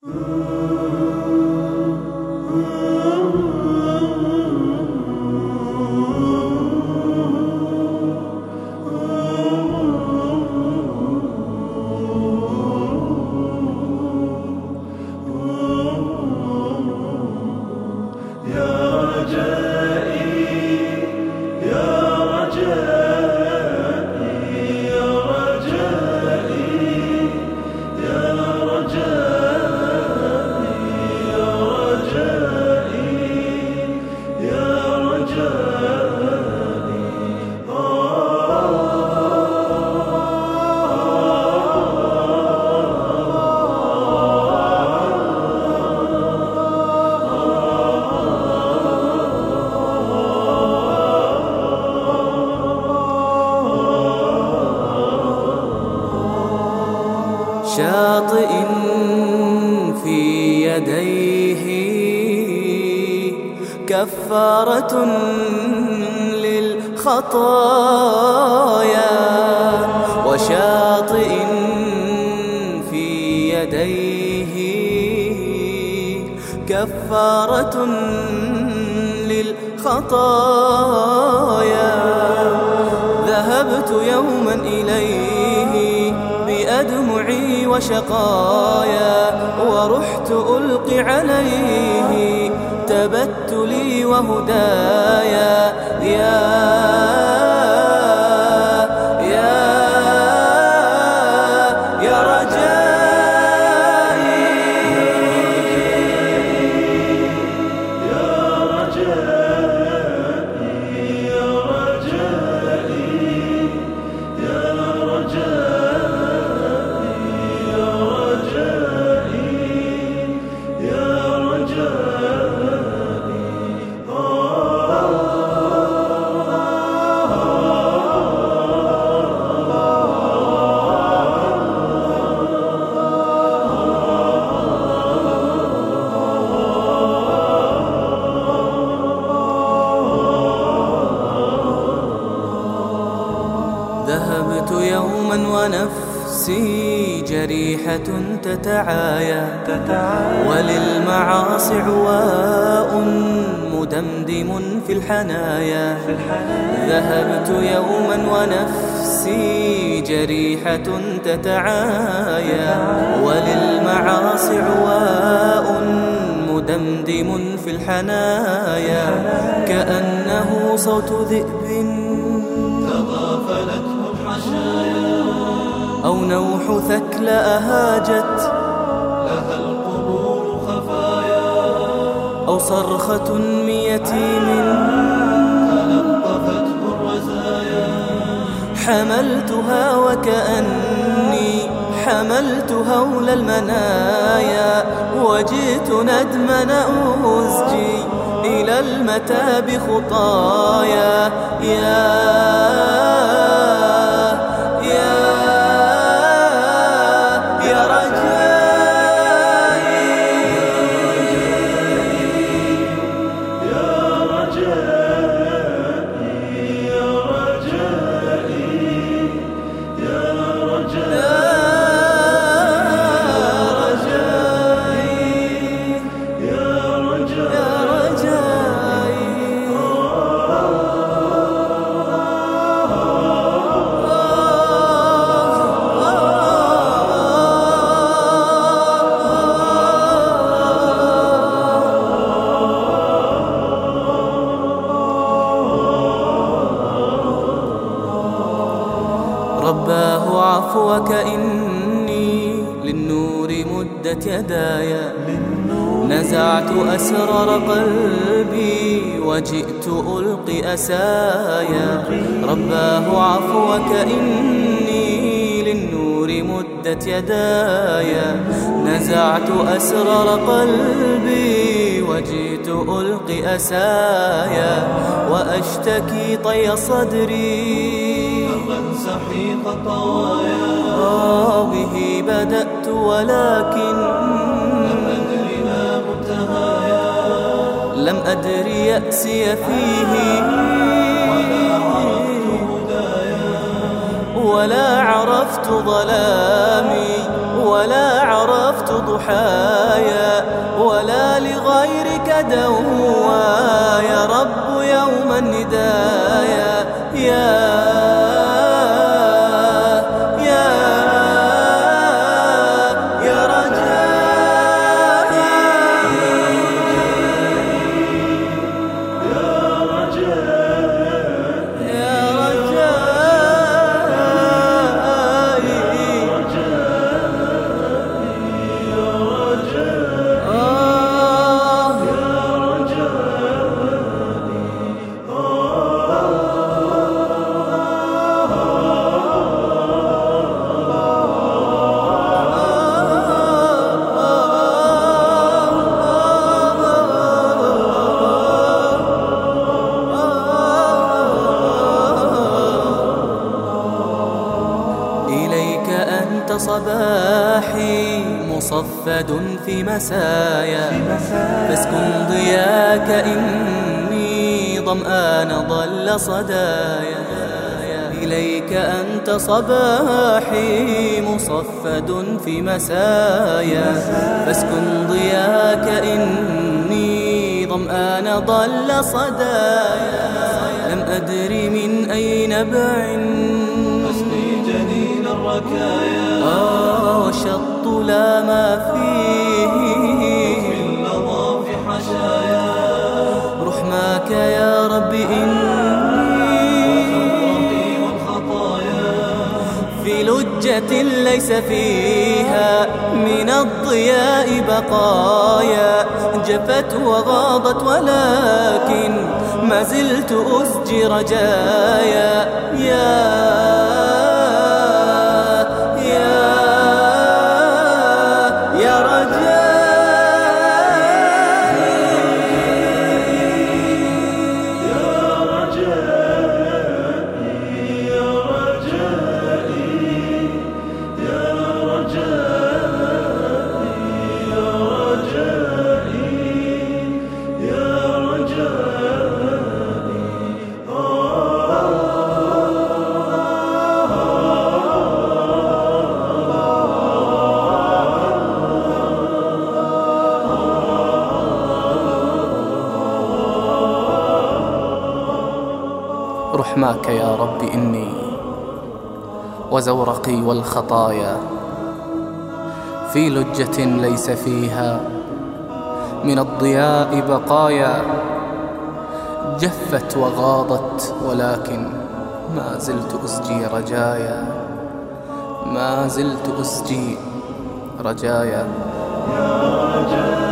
شاطئ في يديه كفارة للخطايا، وشاطئ في يديه كفارة للخطايا. ذهبت يوما إليه بأدمعي وشقايا، ورحت ألقي عليه تبتلي وهدايا. يا رجائي، يا رجائي، يا رجائي، يا رجائي، يا رجائي، يا ذهبت يوما ونفسي جريحة تتعايا، وللمعاصي عواء مدمدم في الحنايا. ذهبت يوما ونفسي جريحة تتعايا، وللمعاصي عواء مدمدم في الحنايا. كأنه صوت ذئب تغافلته الحشايا، أو نوح ثكل أهاجت لها القبور خفايا، أو صرخة من يتيم تلطفته الرزايا. حملتها وكأني حملت هول المنايا، وجئت ندما أزجي إلى المتاب خطايا. يا رجائي، يا رجائي، يا رجائي، يا رجائي، يا رباه عفوك إني للنور مدت يدايا، نزعت أسرار قلبي وجئت ألقي أسايا. رباه عفوك إني للنور مدت يدايا، نزعت أسرار قلبي وجئت ألقي أسايا. وأشتكي طي صدري سحيق طوايا، به بدأت ولكن لم أدر ما منتهايا، لم أدر يأسي فيه ولا عرفت ظلامي ولا عرفت عرفت ضحايا ولا لغيرك دوايا يا رب يوم الندايا إليك أنت صباحي مصفد في مسايا فاسكن ضياك إني ظمآن ضل صدايا إليك أنت صباحي مصفد في مسايا فاسكن ضياك إني ظمآن ضل صدايا لم أدري من أي نبع جنين الركايا وشط لا ما فيه في اللظى في حشايا رحماك يا رب إني والخطايا في لجة ليس فيها من الضياء بقايا جفت وغاضت ولكن ما زلت أسجي رجايا رحماك يا رب إني وزورقي والخطايا في لجة ليس فيها من الضياء بقايا جفت وغاضت ولكن ما زلت أسجي رجايا ما زلت أسجي رجايا